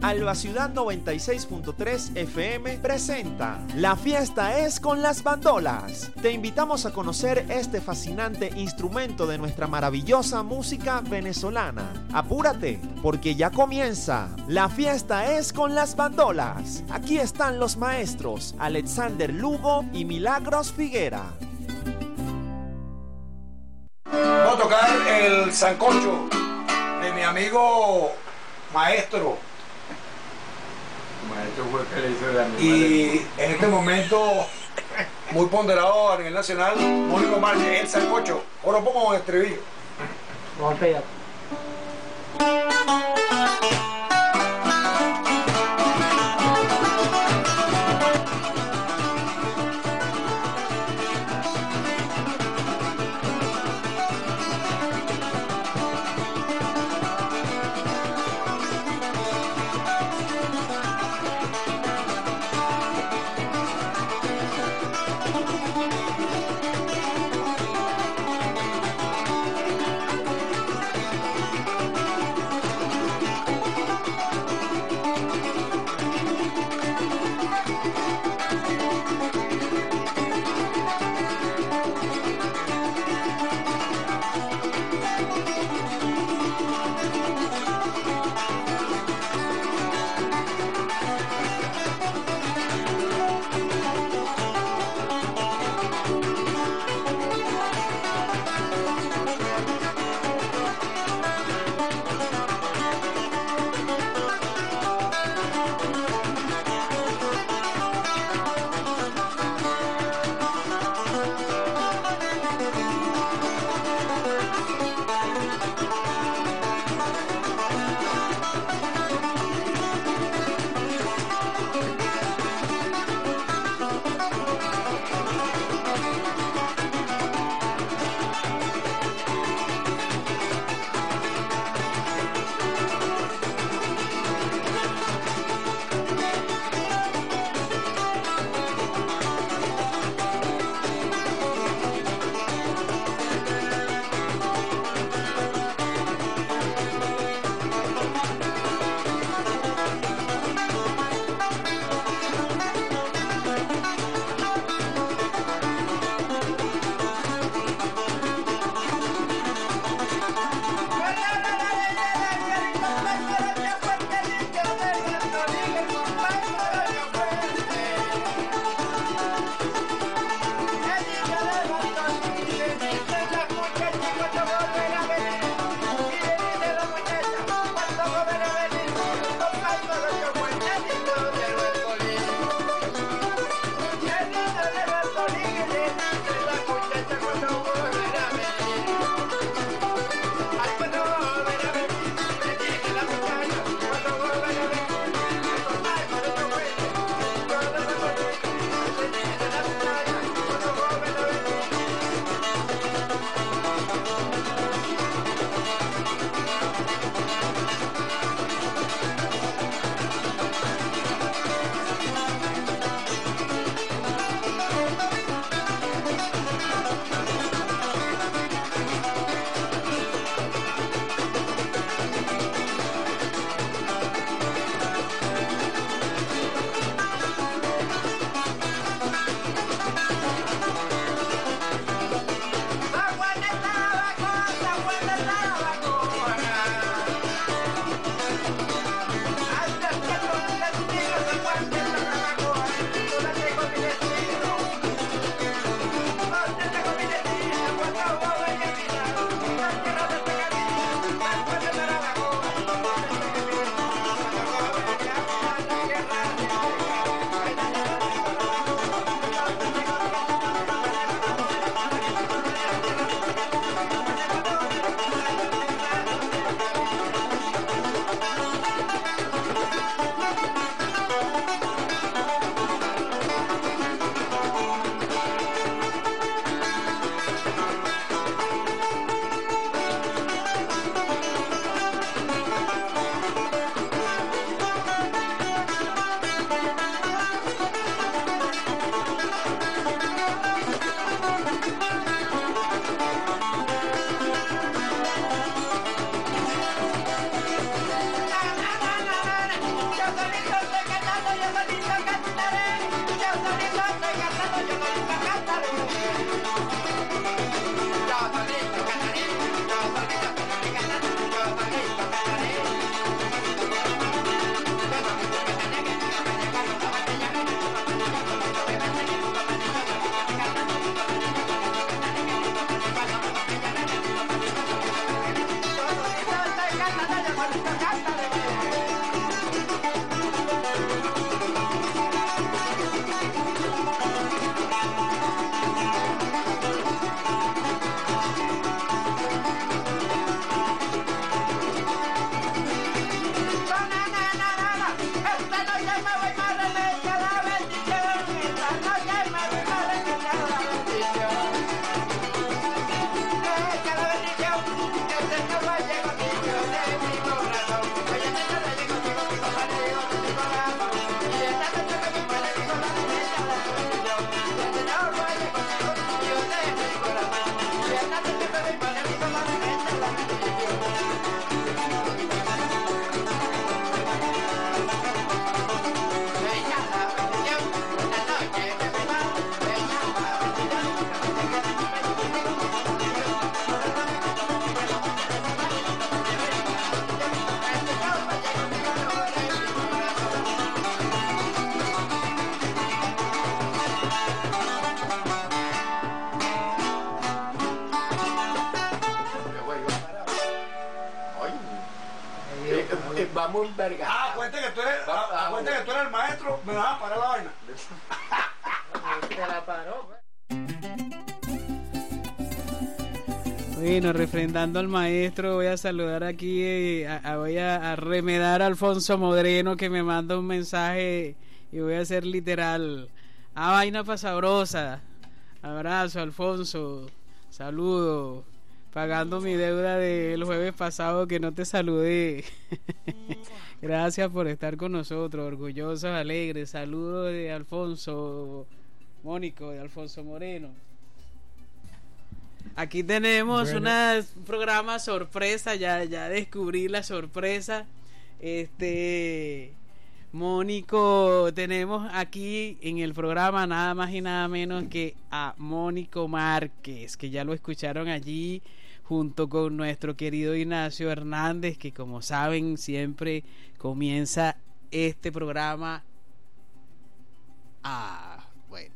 Alba Ciudad 96.3 FM presenta La fiesta es con las bandolas. Te invitamos a conocer este fascinante instrumento de nuestra maravillosa música venezolana. Apúrate, porque ya comienza. La fiesta es con las bandolas. Aquí están los maestros Alexander Lugo y Milagros Figuera. Vamos a tocar el sancocho de mi amigo maestro. Maestro fue que le hizo el animal. Y en este momento, muy ponderado a nivel nacional, Mónico Márquez, el sancocho. Ahora lo pongo en estribillo. Golpea. Vamos verga. Cuenta que tú eres el maestro, me vas a parar la vaina. Te la paró. Bueno, refrendando al maestro, voy a saludar aquí, voy a remedar a Alfonso Moreno, que me manda un mensaje y voy a hacer literal. Vaina pa' sabrosa. Abrazo, Alfonso. Saludo. Pagando mi deuda del jueves pasado que no te saludé. Gracias por estar con nosotros, orgullosos, alegres. Saludos de Alfonso Mónico, de Alfonso Moreno. Aquí tenemos un programa sorpresa, ya descubrí la sorpresa. Mónico, tenemos aquí en el programa nada más y nada menos que a Mónico Márquez, que ya lo escucharon allí junto con nuestro querido Ignacio Hernández, que como saben siempre comienza este programa bueno.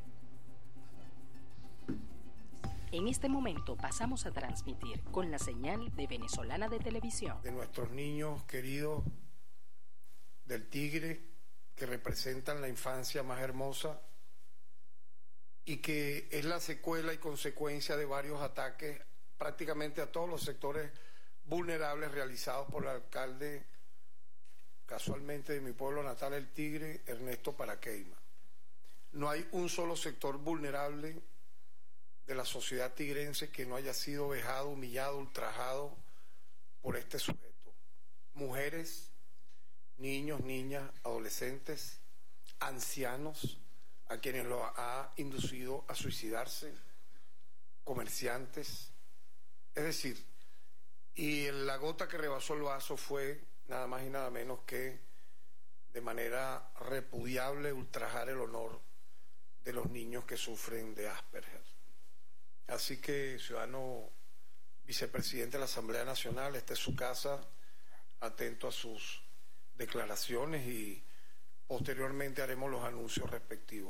En este momento pasamos a transmitir con la señal de Venezolana de Televisión. De nuestros niños queridos del Tigre, que representan la infancia más hermosa y que es la secuela y consecuencia de varios ataques prácticamente a todos los sectores vulnerables realizados por el alcalde, casualmente de mi pueblo natal, el Tigre, Ernesto Paraqueima. No hay un solo sector vulnerable de la sociedad tigrense que no haya sido vejado, humillado, ultrajado por este sujeto. Mujeres, niños, niñas, adolescentes, ancianos, a quienes lo ha inducido a suicidarse, comerciantes, es decir, y la gota que rebasó el vaso fue nada más y nada menos que de manera repudiable ultrajar el honor de los niños que sufren de Asperger. Así que, ciudadano vicepresidente de la Asamblea Nacional, esta es su casa, atento a sus declaraciones y posteriormente haremos los anuncios respectivos.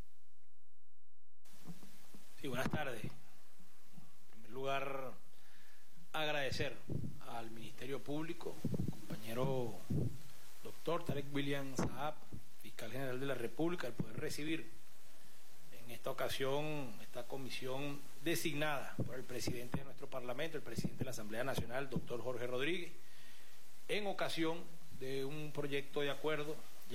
Sí, buenas tardes. En primer lugar, agradecer al Ministerio Público, compañero doctor Tarek William Saab, fiscal general de la República, el poder recibir en esta ocasión esta comisión designada por el presidente de nuestro Parlamento, el presidente de la Asamblea Nacional, doctor Jorge Rodríguez, en ocasión de un proyecto de acuerdo,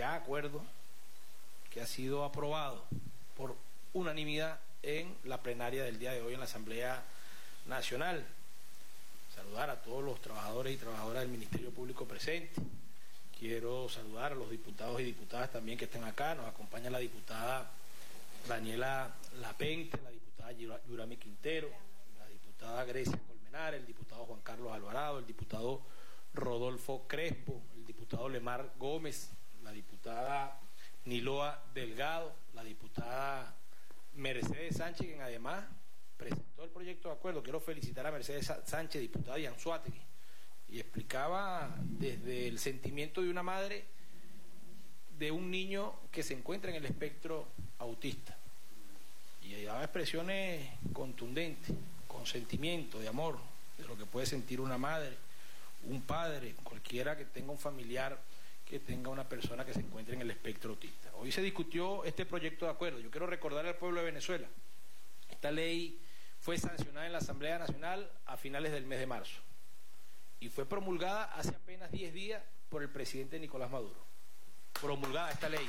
que ha sido aprobado por unanimidad en la plenaria del día de hoy en la Asamblea Nacional. Saludar a todos los trabajadores y trabajadoras del Ministerio Público presentes. Quiero saludar a los diputados y diputadas también que están acá. Nos acompaña la diputada Daniela Lapente, la diputada Yurami Quintero, la diputada Grecia Colmenar, el diputado Juan Carlos Alvarado, el diputado Rodolfo Crespo, el diputado Lemar Gómez, la diputada Niloa Delgado, la diputada Mercedes Sánchez, quien además presentó el proyecto de acuerdo. Quiero felicitar a Mercedes Sánchez, diputada de Anzoátegui, y explicaba desde el sentimiento de una madre de un niño que se encuentra en el espectro autista, y daba expresiones contundentes, con sentimiento de amor, de lo que puede sentir una madre, un padre, cualquiera que tenga un familiar, que tenga una persona que se encuentre en el espectro autista. Hoy se discutió este proyecto de acuerdo. Yo quiero recordar al pueblo de Venezuela, esta ley fue sancionada en la Asamblea Nacional a finales del mes de marzo y fue promulgada hace apenas 10 días por el presidente Nicolás Maduro. Promulgada esta ley.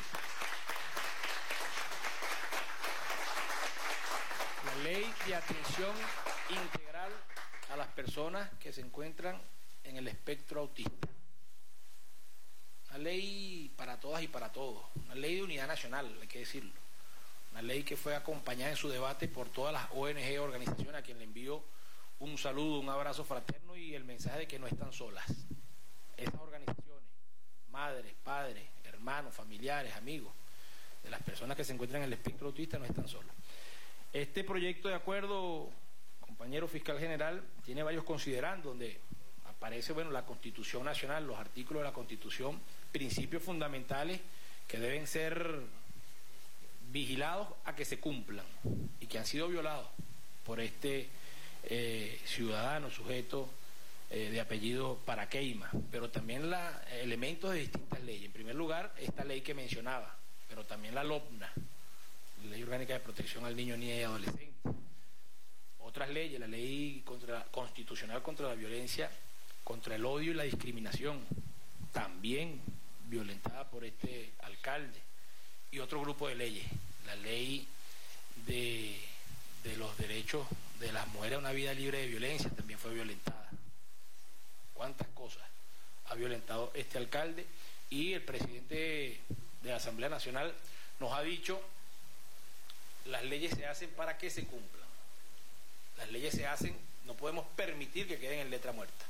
La ley de atención integral a las personas que se encuentran en el espectro autista. Una ley para todas y para todos. Una ley de unidad nacional, hay que decirlo. Una ley que fue acompañada en su debate por todas las ONG, organizaciones, a quien le envío un saludo, un abrazo fraterno y el mensaje de que no están solas. Esas organizaciones, madres, padres, hermanos, familiares, amigos, de las personas que se encuentran en el espectro autista no están solas. Este proyecto de acuerdo, compañero fiscal general, tiene varios considerandos, donde aparece, la Constitución Nacional, los artículos de la Constitución, principios fundamentales que deben ser vigilados a que se cumplan y que han sido violados por este ciudadano, sujeto de apellido Paraqueima, pero también elementos de distintas leyes. En primer lugar, esta ley que mencionaba, pero también la LOPNA, la Ley Orgánica de Protección al Niño, Niña y Adolescente. Otras leyes, la Ley Constitucional contra la Violencia, contra el Odio y la Discriminación, también violentada por este alcalde. Y otro grupo de leyes, la ley de los derechos de las mujeres a una vida libre de violencia, también fue violentada. ¿Cuántas cosas ha violentado este alcalde? Y el presidente de la Asamblea Nacional nos ha dicho: las leyes se hacen para que se cumplan. Las leyes se hacen, no podemos permitir que queden en letra muerta.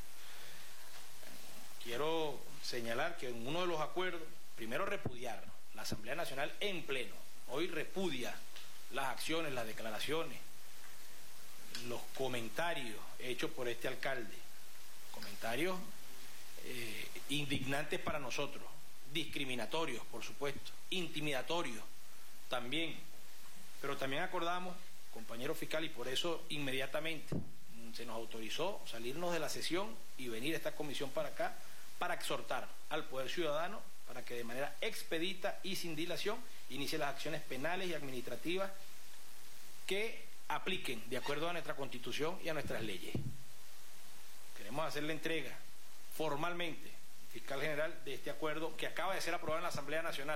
Quiero señalar que en uno de los acuerdos, primero repudiar. La Asamblea Nacional en pleno hoy repudia las acciones, las declaraciones, los comentarios hechos por este alcalde. Comentarios indignantes para nosotros, discriminatorios, por supuesto, intimidatorios también. Pero también acordamos, compañero fiscal, y por eso inmediatamente se nos autorizó salirnos de la sesión y venir a esta comisión para acá para exhortar al Poder Ciudadano para que de manera expedita y sin dilación inicie las acciones penales y administrativas que apliquen de acuerdo a nuestra Constitución y a nuestras leyes. Queremos hacer la entrega formalmente, fiscal general, de este acuerdo que acaba de ser aprobado en la Asamblea Nacional.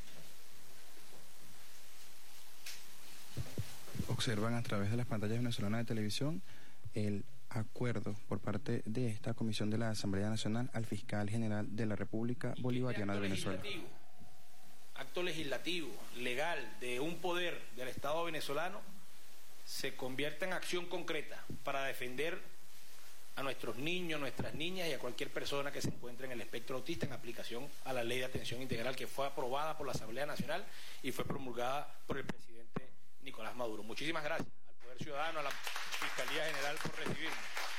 Observan a través de las pantallas venezolanas de televisión el acuerdo por parte de esta comisión de la Asamblea Nacional al fiscal general de la República Bolivariana de Venezuela. Acto legislativo, legal, de un poder del Estado venezolano, se convierta en acción concreta para defender a nuestros niños, nuestras niñas y a cualquier persona que se encuentre en el espectro autista, en aplicación a la Ley de Atención Integral que fue aprobada por la Asamblea Nacional y fue promulgada por el presidente Nicolás Maduro. Muchísimas gracias al Poder Ciudadano, a la Fiscalía General por recibirnos.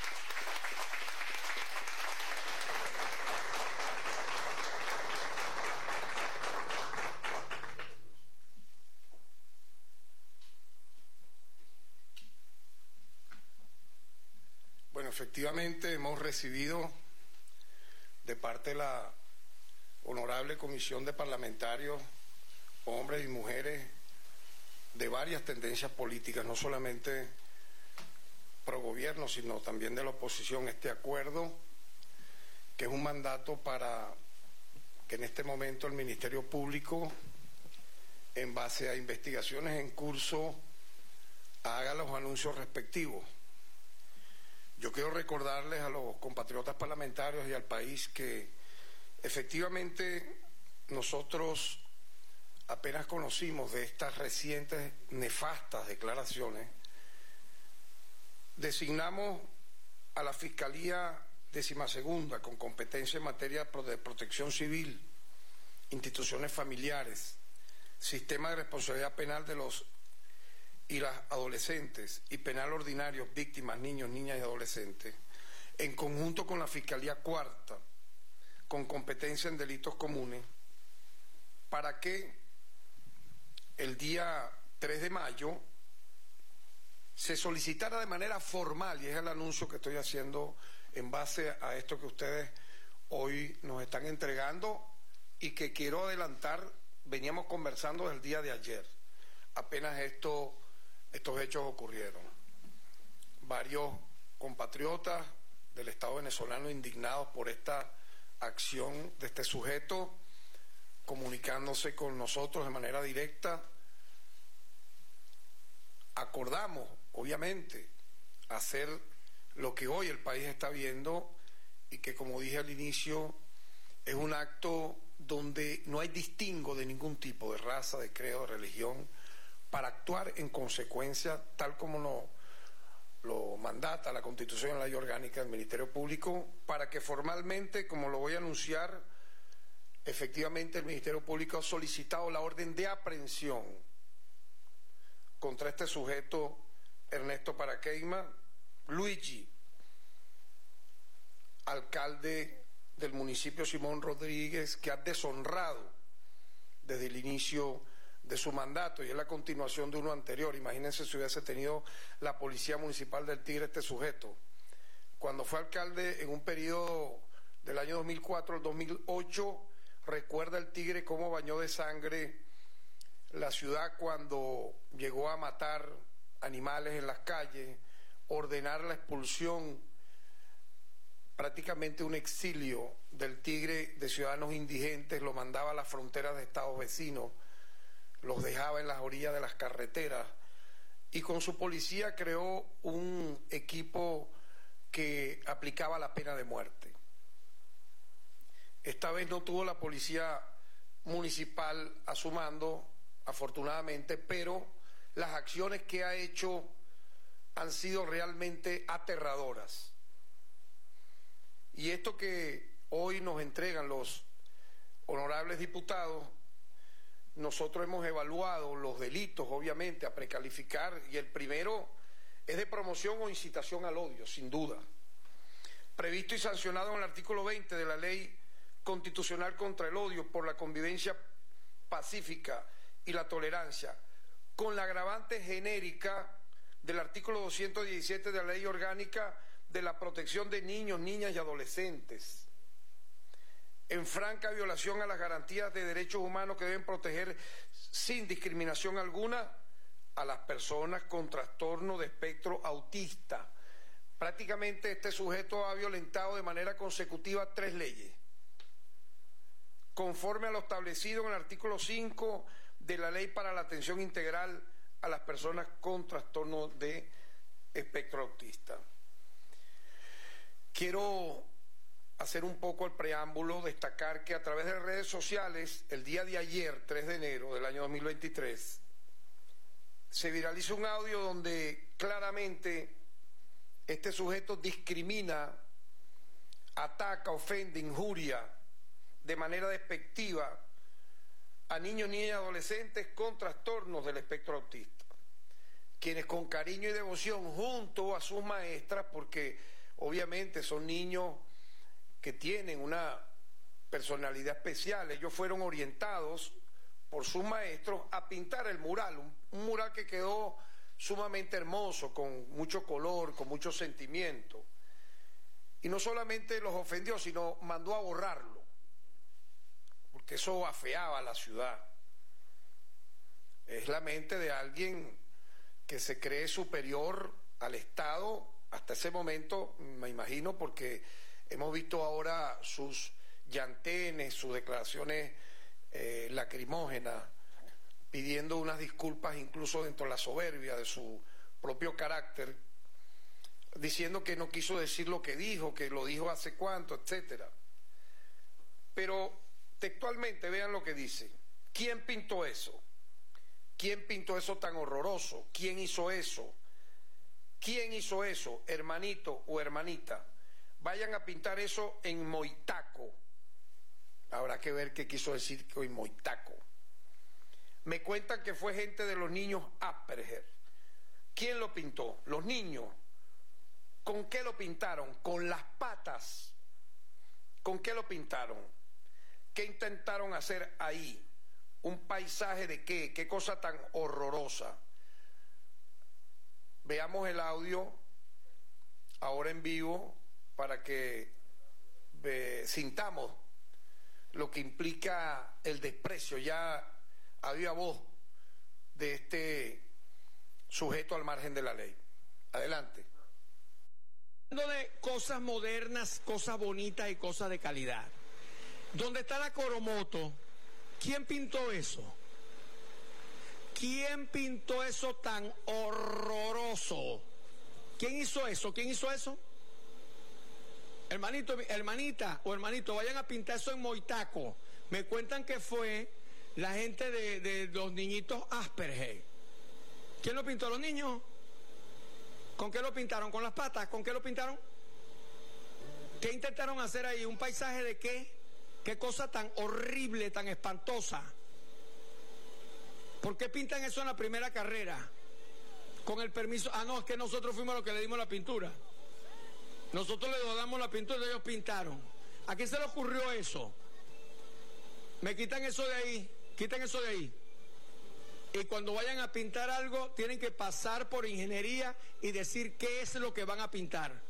Bueno, efectivamente hemos recibido de parte de la honorable comisión de parlamentarios, hombres y mujeres de varias tendencias políticas, no solamente pro gobierno, sino también de la oposición, este acuerdo, que es un mandato para que en este momento el Ministerio Público, en base a investigaciones en curso, haga los anuncios respectivos. Yo quiero recordarles a los compatriotas parlamentarios y al país que efectivamente nosotros apenas conocimos de estas recientes nefastas declaraciones, designamos a la Fiscalía 12ª con competencia en materia de protección civil, instituciones familiares, sistema de responsabilidad penal de los y las adolescentes y penal ordinario, víctimas, niños, niñas y adolescentes, en conjunto con la Fiscalía 4ª, con competencia en delitos comunes, para que el día 3 de mayo se solicitara de manera formal, y es el anuncio que estoy haciendo en base a esto que ustedes hoy nos están entregando y que quiero adelantar, veníamos conversando desde el día de ayer, apenas estos hechos ocurrieron. Varios compatriotas del Estado venezolano indignados por esta acción de este sujeto, comunicándose con nosotros de manera directa. Acordamos, obviamente, hacer lo que hoy el país está viendo y que, como dije al inicio, es un acto donde no hay distingo de ningún tipo, de raza, de credo, de religión, para actuar en consecuencia, tal como lo mandata la Constitución y la Ley Orgánica del Ministerio Público, para que formalmente, como lo voy a anunciar, efectivamente el Ministerio Público ha solicitado la orden de aprehensión contra este sujeto, Ernesto Paraqueima, Luigi, alcalde del municipio Simón Rodríguez, que ha deshonrado desde el inicio de su mandato, y es la continuación de uno anterior. Imagínense si hubiese tenido la Policía Municipal del Tigre este sujeto. Cuando fue alcalde en un periodo del año 2004 al 2008, recuerda el Tigre cómo bañó de sangre la ciudad cuando llegó a matar animales en las calles, ordenar la expulsión, prácticamente un exilio del Tigre de ciudadanos indigentes, lo mandaba a las fronteras de estados vecinos, los dejaba en las orillas de las carreteras, y con su policía creó un equipo que aplicaba la pena de muerte. Esta vez no tuvo la policía municipal a su mando, afortunadamente, pero las acciones que ha hecho han sido realmente aterradoras. Y esto que hoy nos entregan los honorables diputados, nosotros hemos evaluado los delitos, obviamente, a precalificar, y el primero es de promoción o incitación al odio, sin duda, previsto y sancionado en el artículo 20 de la Ley Constitucional contra el Odio por la Convivencia Pacífica y la Tolerancia, con la agravante genérica del artículo 217 de la Ley Orgánica de la Protección de Niños, Niñas y Adolescentes, en franca violación a las garantías de derechos humanos que deben proteger sin discriminación alguna a las personas con trastorno de espectro autista. Prácticamente este sujeto ha violentado de manera consecutiva 3 leyes, conforme a lo establecido en el artículo 5 de la Ley para la Atención Integral a las Personas con Trastorno de Espectro Autista. Quiero hacer un poco el preámbulo, destacar que a través de redes sociales, el día de ayer, 3 de enero del año 2023, se viraliza un audio donde claramente este sujeto discrimina, ataca, ofende, injuria de manera despectiva a niños, niñas y adolescentes con trastornos del espectro autista, quienes con cariño y devoción junto a sus maestras, porque obviamente son niños que tienen una personalidad especial, ellos fueron orientados por sus maestros a pintar el mural, un mural que quedó sumamente hermoso, con mucho color, con mucho sentimiento, y no solamente los ofendió, sino mandó a borrarlo, porque eso afeaba la ciudad. Es la mente de alguien que se cree superior al Estado hasta ese momento, me imagino, porque hemos visto ahora sus llantenes, sus declaraciones lacrimógenas, pidiendo unas disculpas incluso dentro de la soberbia de su propio carácter, diciendo que no quiso decir lo que dijo, que lo dijo hace cuánto, etcétera. Pero textualmente vean lo que dice. ¿Quién pintó eso? ¿Quién pintó eso tan horroroso? ¿Quién hizo eso? ¿Quién hizo eso, hermanito o hermanita? Vayan a pintar eso en Moitaco. Habrá que ver qué quiso decir en Moitaco. Me cuentan que fue gente de los niños Asperger. ¿Quién lo pintó? Los niños. ¿Con qué lo pintaron? Con las patas. ¿Con qué lo pintaron? ¿Qué intentaron hacer ahí? ¿Un paisaje de qué? ¿Qué cosa tan horrorosa? Veamos el audio ahora en vivo para que sintamos lo que implica el desprecio ya a viva voz de este sujeto al margen de la ley. Adelante. Hablando de cosas modernas, cosas bonitas y cosas de calidad. ¿Dónde está la Coromoto? ¿Quién pintó eso? ¿Quién pintó eso tan horroroso? ¿Quién hizo eso? ¿Quién hizo eso? Hermanita o hermanito, vayan a pintar eso en Moitaco. Me cuentan que fue la gente de los niñitos Asperger. ¿Quién lo pintó? ¿Los niños? ¿Con qué lo pintaron? ¿Con las patas? ¿Con qué lo pintaron? ¿Qué intentaron hacer ahí? ¿Un paisaje de qué? ¿Qué cosa tan horrible, tan espantosa? ¿Por qué pintan eso en la primera carrera? Con el permiso... Ah, no, es que nosotros fuimos los que le dimos la pintura. Nosotros le damos la pintura y ellos pintaron. ¿A quién se le ocurrió eso? Me quitan eso de ahí. Quiten eso de ahí. Y cuando vayan a pintar algo, tienen que pasar por ingeniería y decir qué es lo que van a pintar.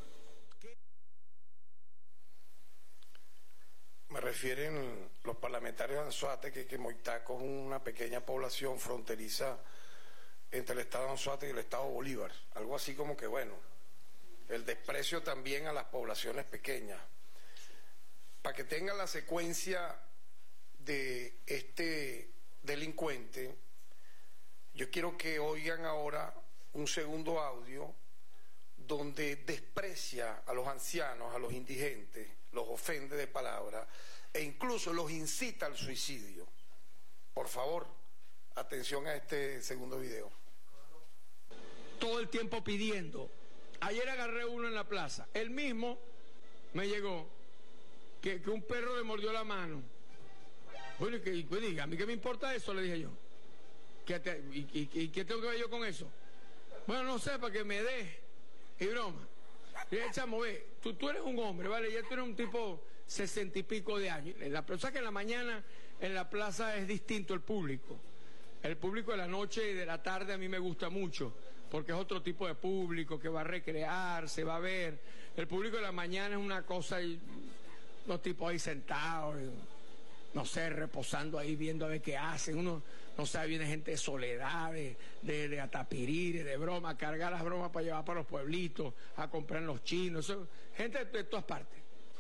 Me refieren los parlamentarios de Anzoátegui que Moitaco es una pequeña población fronteriza entre el estado de Anzoátegui y el estado Bolívar. Algo así como que, bueno, el desprecio también a las poblaciones pequeñas. Para que tengan la secuencia de este delincuente, yo quiero que oigan ahora un segundo audio donde desprecia a los ancianos, a los indigentes, los ofende de palabra e incluso los incita al suicidio. Por favor, atención a este segundo video. Todo el tiempo pidiendo. Ayer agarré uno en la plaza. Él mismo me llegó que un perro le mordió la mano. Bueno, pues diga, ¿a mí qué me importa eso? Le dije yo. ¿Y qué tengo que ver yo con eso? Bueno, no sé, para que me dé. Y broma. Y el chamo, ve, tú eres un hombre, ¿vale? Ya tú eres un tipo 60 y pico de años. La cosa es que en la mañana en la plaza es distinto el público. El público de la noche y de la tarde a mí me gusta mucho, porque es otro tipo de público que va a recrearse, va a ver. El público de la mañana es una cosa, y los tipos ahí sentados, no sé, reposando ahí, viendo a ver qué hacen. Uno, no sabe, viene gente de soledad, de atapirí, de broma, a cargar las bromas para llevar para los pueblitos, a comprar en los chinos, eso, gente de todas partes.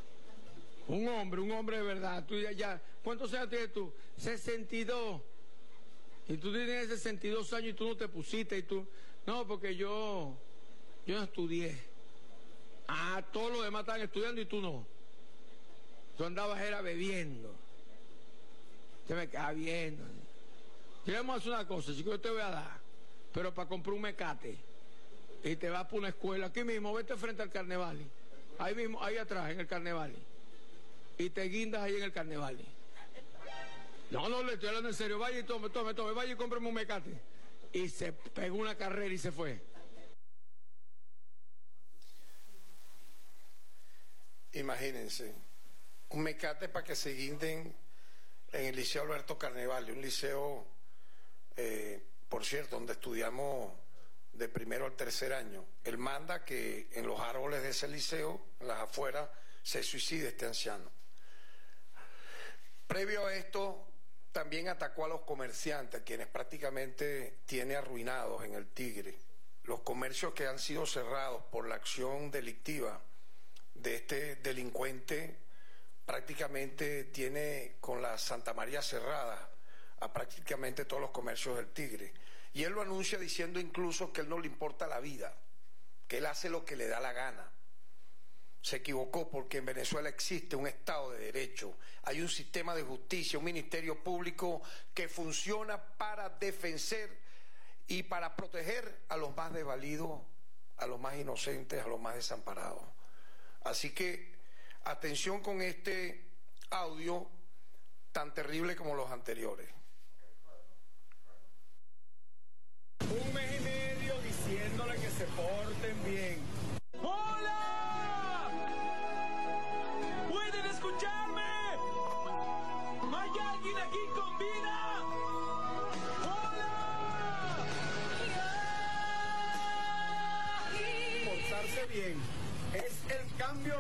Un hombre de verdad. Tú ya, ¿cuántos años tienes tú? 62. Y tú tienes 62 años y tú no te pusiste, y tú, no, porque yo no estudié. Ah, todos los demás estaban estudiando y tú no. Tú andabas era bebiendo. Te me quedaba viendo. Y le vamos a hacer una cosa, chico, yo te voy a dar, pero para comprar un mecate. Y te vas por una escuela, aquí mismo, vete frente al Carnaval. Ahí mismo, ahí atrás, en el Carnaval. Y te guindas ahí en el Carnaval. No, le estoy hablando en serio. Vaya y tome, vaya y cómprame un mecate. Y se pegó una carrera y se fue. Imagínense, un mecate para que se guinden en el Liceo Alberto Carnevale, un liceo, por cierto, donde estudiamos de primero al tercer año. Él manda que en los árboles de ese liceo, en las afueras, se suicide este anciano. Previo a esto, también atacó a los comerciantes, quienes prácticamente tiene arruinados en el Tigre. Los comercios que han sido cerrados por la acción delictiva de este delincuente prácticamente tiene con la Santa María cerrada a prácticamente todos los comercios del Tigre. Y él lo anuncia diciendo incluso que él no le importa la vida, que él hace lo que le da la gana. Se equivocó, porque en Venezuela existe un Estado de Derecho, hay un sistema de justicia, un ministerio público que funciona para defender y para proteger a los más desvalidos, a los más inocentes, a los más desamparados. Así que atención con este audio tan terrible como los anteriores. Un mes y medio diciéndole que se porten bien. ¡Hola! ¿Pueden escucharme? ¿Hay alguien aquí con vida? ¡Hola! Portarse bien es el cambio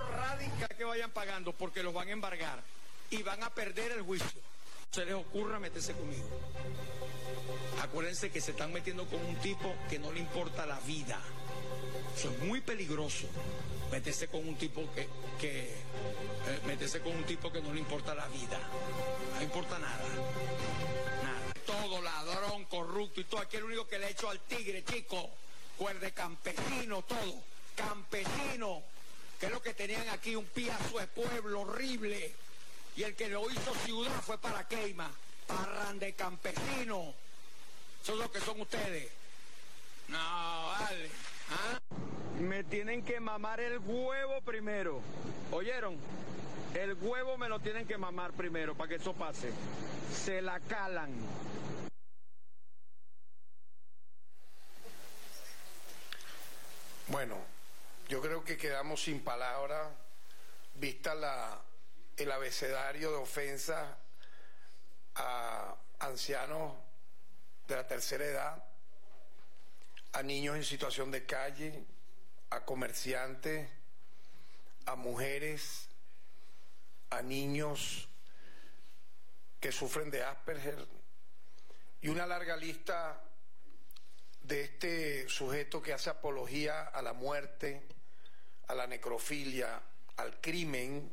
pagando porque los van a embargar y van a perder el juicio, se les ocurra meterse conmigo. Acuérdense que se están metiendo con un tipo que no le importa la vida. Eso es muy peligroso. Meterse con un tipo meterse con un tipo que no le importa la vida. No le importa nada. Nada. Todo ladrón, corrupto y todo. Aquí el único que le ha hecho al tigre, chico. Cuerde campesino, todo. Campesino. Que es lo que tenían aquí, un piazo de pueblo horrible. Y el que lo hizo ciudad fue para Queima. Parran de campesino. Eso es lo que son ustedes. No, vale. ¿Ah? Me tienen que mamar el huevo primero. ¿Oyeron? El huevo me lo tienen que mamar primero para que eso pase. Se la calan. Bueno, yo creo que quedamos sin palabras, vista el abecedario de ofensas a ancianos de la tercera edad, a niños en situación de calle, a comerciantes, a mujeres, a niños que sufren de Asperger y una larga lista de este sujeto que hace apología a la muerte, a la necrofilia, al crimen,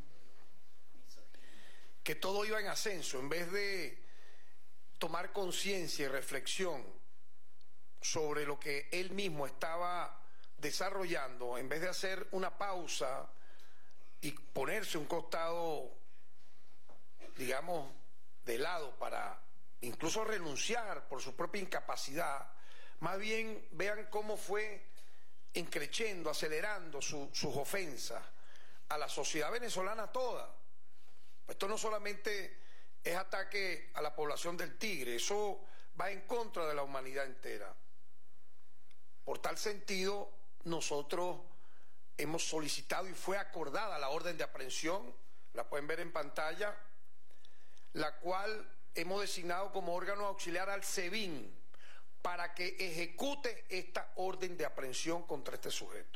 que todo iba en ascenso. En vez de tomar conciencia y reflexión sobre lo que él mismo estaba desarrollando, en vez de hacer una pausa y ponerse un costado, digamos, de lado para incluso renunciar por su propia incapacidad, más bien vean cómo fue increciendo, acelerando sus ofensas a la sociedad venezolana toda. Esto no solamente es ataque a la población del Tigre, eso va en contra de la humanidad entera. Por tal sentido, nosotros hemos solicitado y fue acordada la orden de aprehensión, la pueden ver en pantalla, la cual hemos designado como órgano auxiliar al SEBIN para que ejecute esta orden de aprehensión contra este sujeto.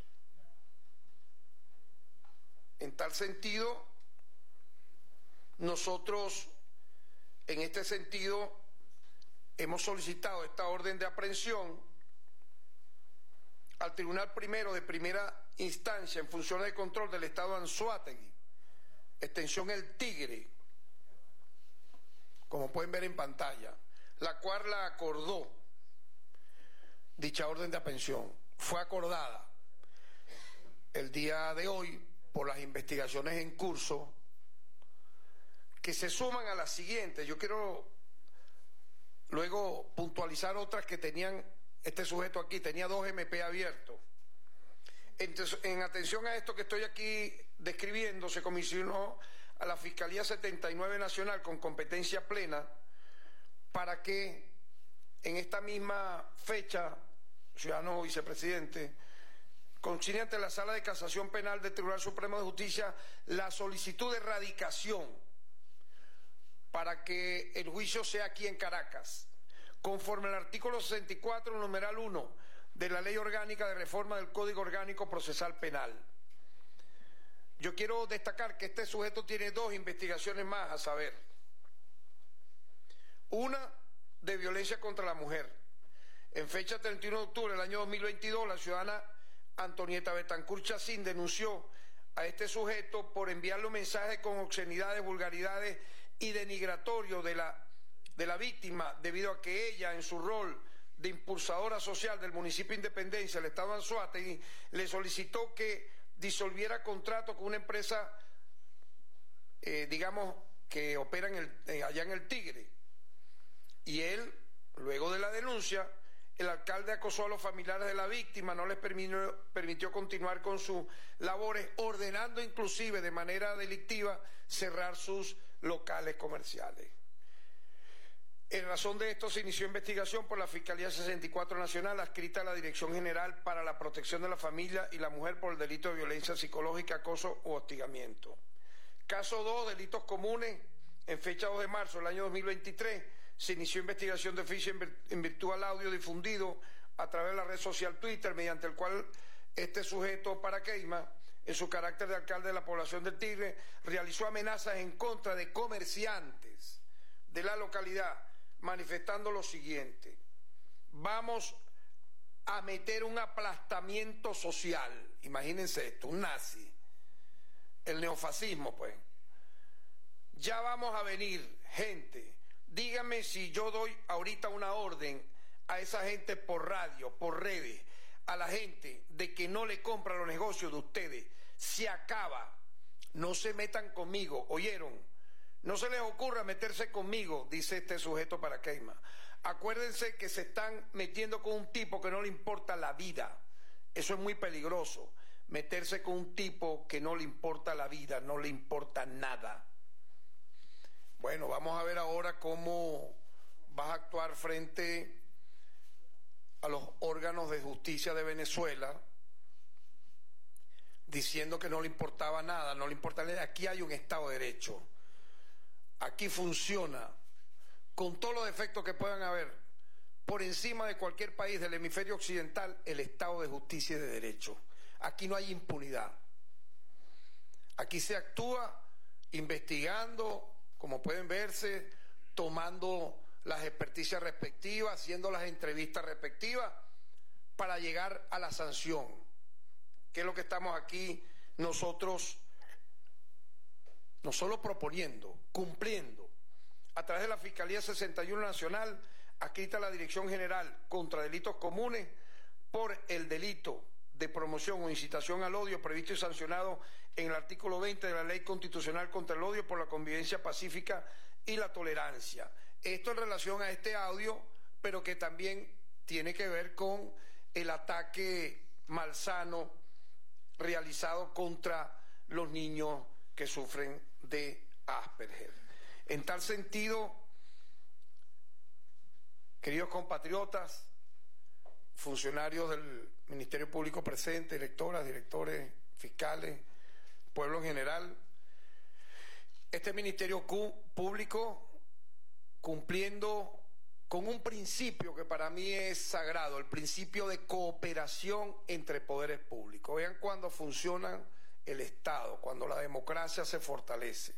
En tal sentido, nosotros, en este sentido, hemos solicitado esta orden de aprehensión al Tribunal Primero de Primera Instancia en funciones de control del Estado de Anzoátegui, extensión El Tigre, como pueden ver en pantalla, la cual la acordó. Dicha orden de aprehensión fue acordada el día de hoy por las investigaciones en curso, que se suman a las siguientes. Yo quiero luego puntualizar otras que tenían este sujeto aquí, tenía 2 MP abiertos. Entonces, en atención a esto que estoy aquí describiendo, se comisionó a la Fiscalía 79 Nacional con competencia plena para que en esta misma fecha, ciudadano vicepresidente, consigne ante la Sala de Casación Penal del Tribunal Supremo de Justicia la solicitud de erradicación para que el juicio sea aquí en Caracas, conforme al artículo 64, numeral 1 de la Ley Orgánica de Reforma del Código Orgánico Procesal Penal. Yo quiero destacar que este sujeto tiene 2 investigaciones más, a saber, una de violencia contra la mujer. En fecha 31 de octubre del año 2022, la ciudadana Antonieta Betancourt Chacín denunció a este sujeto por enviarle un mensaje con obscenidades, vulgaridades y denigratorio de la víctima, debido a que ella, en su rol de impulsadora social del municipio de Independencia, el Estado de Anzoátegui, le solicitó que disolviera contrato con una empresa, digamos, que opera allá en el Tigre. Y él, luego de la denuncia, el alcalde acosó a los familiares de la víctima, no les permitió continuar con sus labores, ordenando inclusive de manera delictiva cerrar sus locales comerciales. En razón de esto se inició investigación por la Fiscalía 64 Nacional, adscrita a la Dirección General para la Protección de la Familia y la Mujer por el delito de violencia psicológica, acoso u hostigamiento. Caso 2, delitos comunes. En fecha 2 de marzo del año 2023 se inició investigación de oficio en virtud al audio difundido a través de la red social Twitter, mediante el cual este sujeto para Queima en su carácter de alcalde de la población del Tigre, realizó amenazas en contra de comerciantes de la localidad, manifestando lo siguiente: vamos a meter un aplastamiento social. Imagínense esto, un nazi, el neofascismo, pues. Ya vamos a venir, gente. Dígame si yo doy ahorita una orden a esa gente por radio, por redes, a la gente de que no le compra los negocios de ustedes. Se acaba. No se metan conmigo, ¿oyeron? No se les ocurra meterse conmigo, dice este sujeto para Keima. Acuérdense que se están metiendo con un tipo que no le importa la vida. Eso es muy peligroso. Meterse con un tipo que no le importa la vida, no le importa nada. Bueno, vamos a ver ahora cómo vas a actuar frente a los órganos de justicia de Venezuela, diciendo que no le importaba nada, no le importa nada. Aquí hay un Estado de Derecho. Aquí funciona, con todos los defectos que puedan haber, por encima de cualquier país del hemisferio occidental, el Estado de justicia y de derecho. Aquí no hay impunidad. Aquí se actúa investigando, como pueden verse, tomando las experticias respectivas, haciendo las entrevistas respectivas para llegar a la sanción, que es lo que estamos aquí nosotros no solo proponiendo, cumpliendo, a través de la Fiscalía 61 Nacional, adscrita a la Dirección General contra Delitos Comunes, por el delito de promoción o incitación al odio previsto y sancionado en el artículo 20 de la Ley Constitucional contra el Odio por la Convivencia Pacífica y la Tolerancia. Esto en relación a este audio, pero que también tiene que ver con el ataque malsano realizado contra los niños que sufren de Asperger. En tal sentido, queridos compatriotas, funcionarios del Ministerio Público presente, directoras, directores, fiscales, pueblo en general, este Ministerio Público, cumpliendo con un principio que para mí es sagrado, el principio de cooperación entre poderes públicos. Vean cuando funciona el Estado, cuando la democracia se fortalece.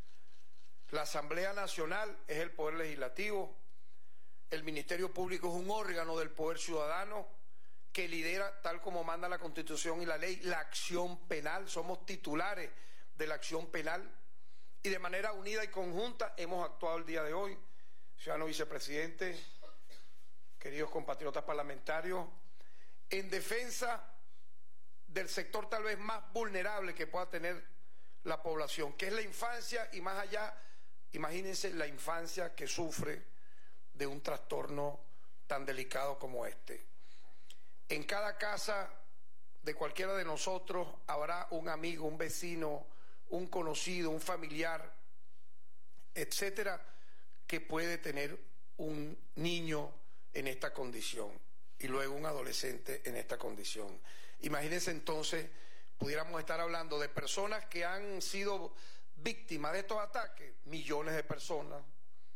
La Asamblea Nacional es el poder legislativo, el Ministerio Público es un órgano del poder ciudadano que lidera, tal como manda la Constitución y la ley, la acción penal. Somos titulares de la acción penal y de manera unida y conjunta hemos actuado el día de hoy. Ciudadano vicepresidente, queridos compatriotas parlamentarios, en defensa del sector tal vez más vulnerable que pueda tener la población, que es la infancia, y más allá, imagínense la infancia que sufre de un trastorno tan delicado como este. En cada casa de cualquiera de nosotros habrá un amigo, un vecino, un conocido, un familiar, etcétera, que puede tener un niño en esta condición y luego un adolescente en esta condición. Imagínense entonces, pudiéramos estar hablando de personas que han sido víctimas de estos ataques, millones de personas,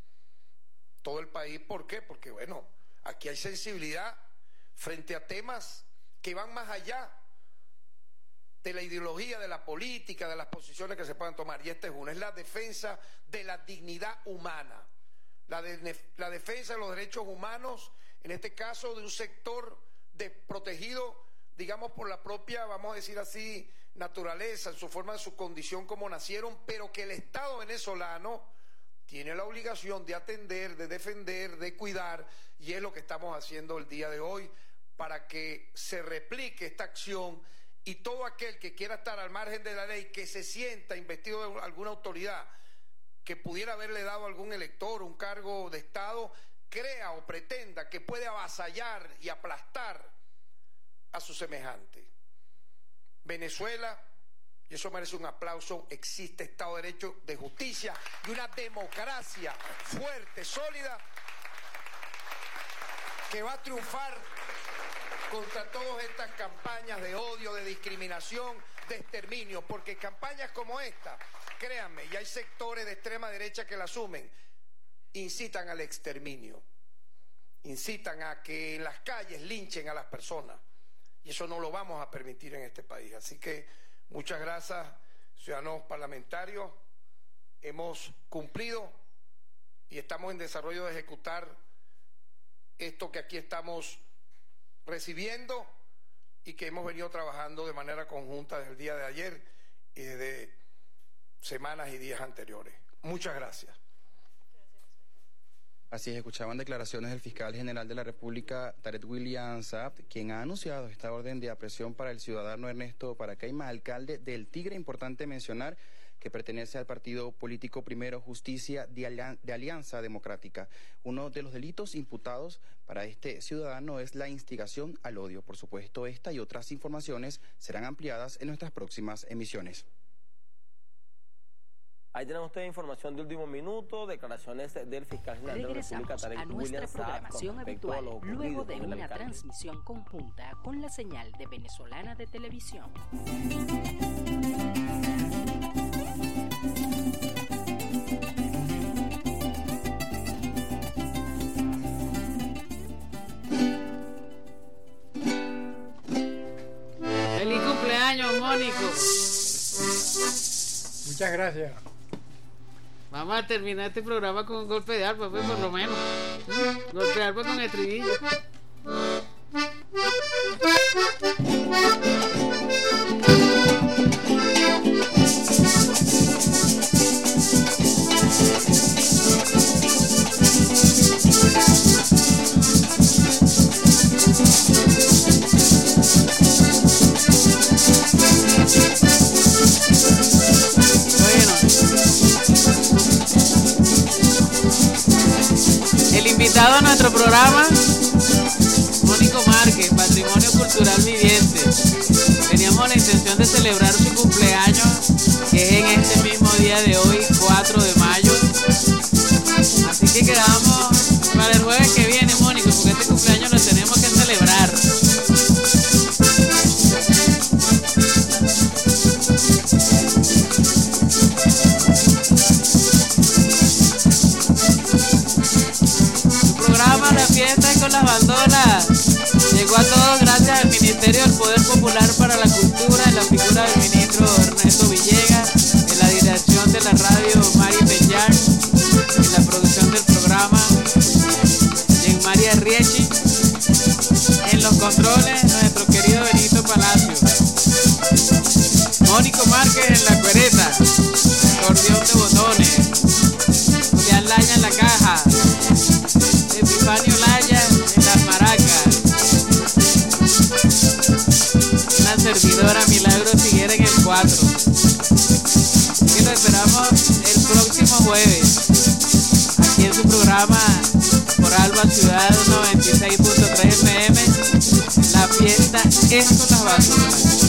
todo el país. ¿Por qué? Porque bueno, aquí hay sensibilidad frente a temas que van más allá de la ideología, de la política, de las posiciones que se puedan tomar, y esta es una, es la defensa de la dignidad humana, la defensa de los derechos humanos, en este caso de un sector protegido, digamos, por la propia, vamos a decir así, naturaleza, en su forma, de su condición como nacieron, pero que el Estado venezolano tiene la obligación de atender, de defender, de cuidar, y es lo que estamos haciendo el día de hoy para que se replique esta acción, y todo aquel que quiera estar al margen de la ley, que se sienta investido de alguna autoridad que pudiera haberle dado a algún elector un cargo de Estado, crea o pretenda que puede avasallar y aplastar a su semejante. Venezuela, y eso merece un aplauso, existe Estado de Derecho, de justicia y una democracia fuerte, sólida, que va a triunfar contra todas estas campañas de odio, de discriminación, de exterminio, porque campañas como esta, créanme, y hay sectores de extrema derecha que la asumen, incitan al exterminio, incitan a que en las calles linchen a las personas, y eso no lo vamos a permitir en este país. Así que Muchas gracias, ciudadanos parlamentarios. Hemos cumplido y estamos en desarrollo de ejecutar esto que aquí estamos recibiendo y que hemos venido trabajando de manera conjunta desde el día de ayer y desde semanas y días anteriores. Muchas gracias. Así es, escuchaban declaraciones del fiscal general de la República, Tarek William Saab, quien ha anunciado esta orden de aprehensión para el ciudadano Ernesto Paracaima, alcalde del Tigre. Importante mencionar que pertenece al partido político Primero Justicia de Alianza Democrática. Uno de los delitos imputados para este ciudadano es la instigación al odio. Por supuesto, esta y otras informaciones serán ampliadas en nuestras próximas emisiones. Ahí tenemos toda información de último minuto, declaraciones del fiscal general de la República, Tarek a nuestra William Saab, programación habitual, luego de una transmisión conjunta con la señal de Venezolana de Televisión. ¡Feliz cumpleaños, Mónico! Muchas gracias. Vamos a terminar este programa con un golpe de arpa, pues, por lo menos. Golpe de arpa con estribillo. Invitado a nuestro programa, Mónico Márquez, Patrimonio Cultural Viviente. Teníamos la intención de celebrar su cumpleaños, que es en este mismo día de hoy, 4 de mayo. Así que quedamos para el jueves que viene, Mónico, porque este cumpleaños lo tenemos que celebrar. La fiesta con las bandolas llegó a todos gracias al Ministerio del Poder Popular para la Cultura, en la figura del ministro Ernesto Villegas, en la dirección de la radio Mari Peñar, en la producción del programa Jean María Riechi, en los controles nuestro querido Benito Palacio, Mónico Márquez en la cuereta, acordeón de botones, Julián Laya en la caja, Epifanio Laya en las maracas, una servidora Milagro Figuera en el 4. Y lo esperamos el próximo jueves aquí en su programa por Alba Ciudad 96.3 FM. La fiesta es con las bandolas.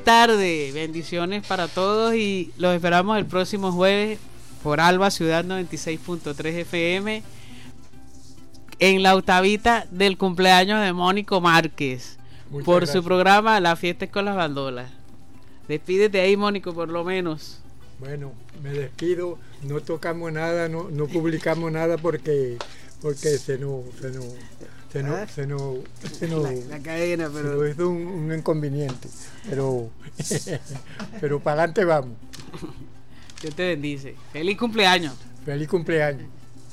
tarde. Bendiciones para todos y los esperamos el próximo jueves por Alba Ciudad 96.3 FM en la octavita del cumpleaños de Mónico Márquez. Muchas por gracias. Su programa La Fiesta es con las Bandolas. Despídete ahí, Mónico, por lo menos. Bueno, me despido, no tocamos nada, no publicamos nada porque se nos la cadena, pero es un inconveniente, pero para adelante vamos. Dios te bendice. Feliz cumpleaños. Feliz cumpleaños.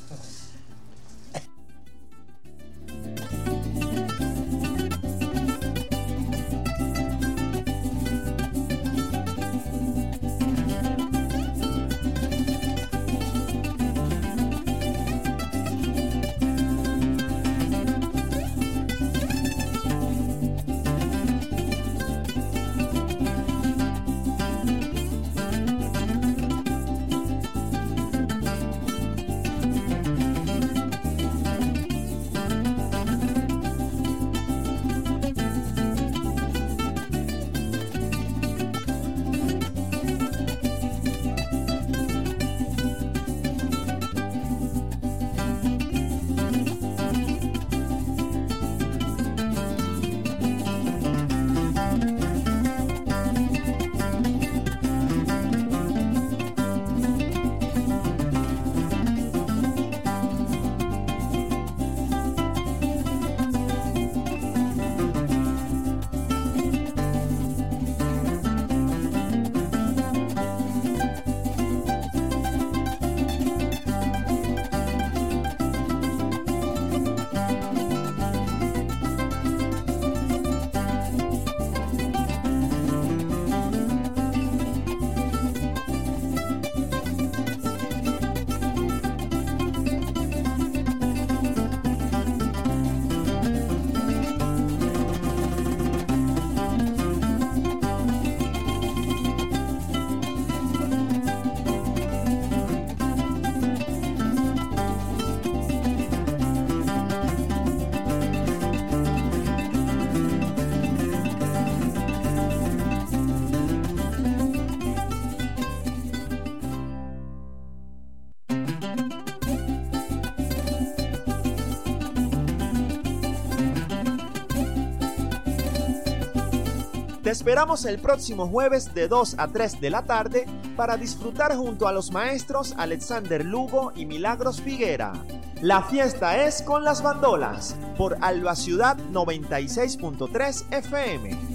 Te esperamos el próximo jueves de 2 a 3 de la tarde para disfrutar junto a los maestros Alexander Lugo y Milagros Figuera. La fiesta es con las bandolas por Alba Ciudad 96.3 FM.